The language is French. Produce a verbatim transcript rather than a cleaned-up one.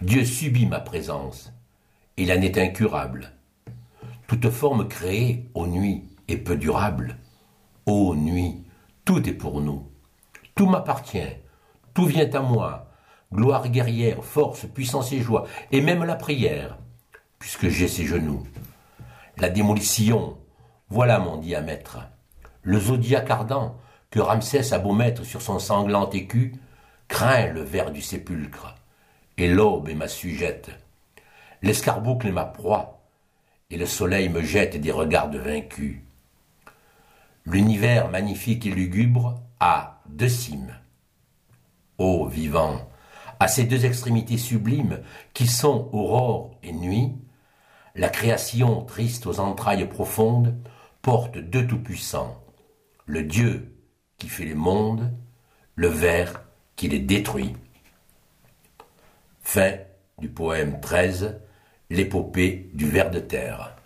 Dieu subit ma présence, et la n'est incurable. Toute forme créée, ô nuit, est peu durable. Ô nuit, tout est pour nous. Tout m'appartient, tout vient à moi. Gloire guerrière, force, puissance et joie, et même la prière, puisque j'ai ses genoux. La démolition, voilà mon diamètre. Le zodiaque ardent, que Ramsès a beau mettre sur son sanglant écu, craint le ver du sépulcre, et l'aube est ma sujette. L'escarboucle est ma proie, et le soleil me jette des regards de vaincu. L'univers magnifique et lugubre a deux cimes. Ô vivant, à ces deux extrémités sublimes qui sont aurore et nuit, la création triste aux entrailles profondes porte deux tout-puissants, le Dieu qui fait les mondes, le ver qui les détruit. Fin du poème treize, l'épopée du ver de terre.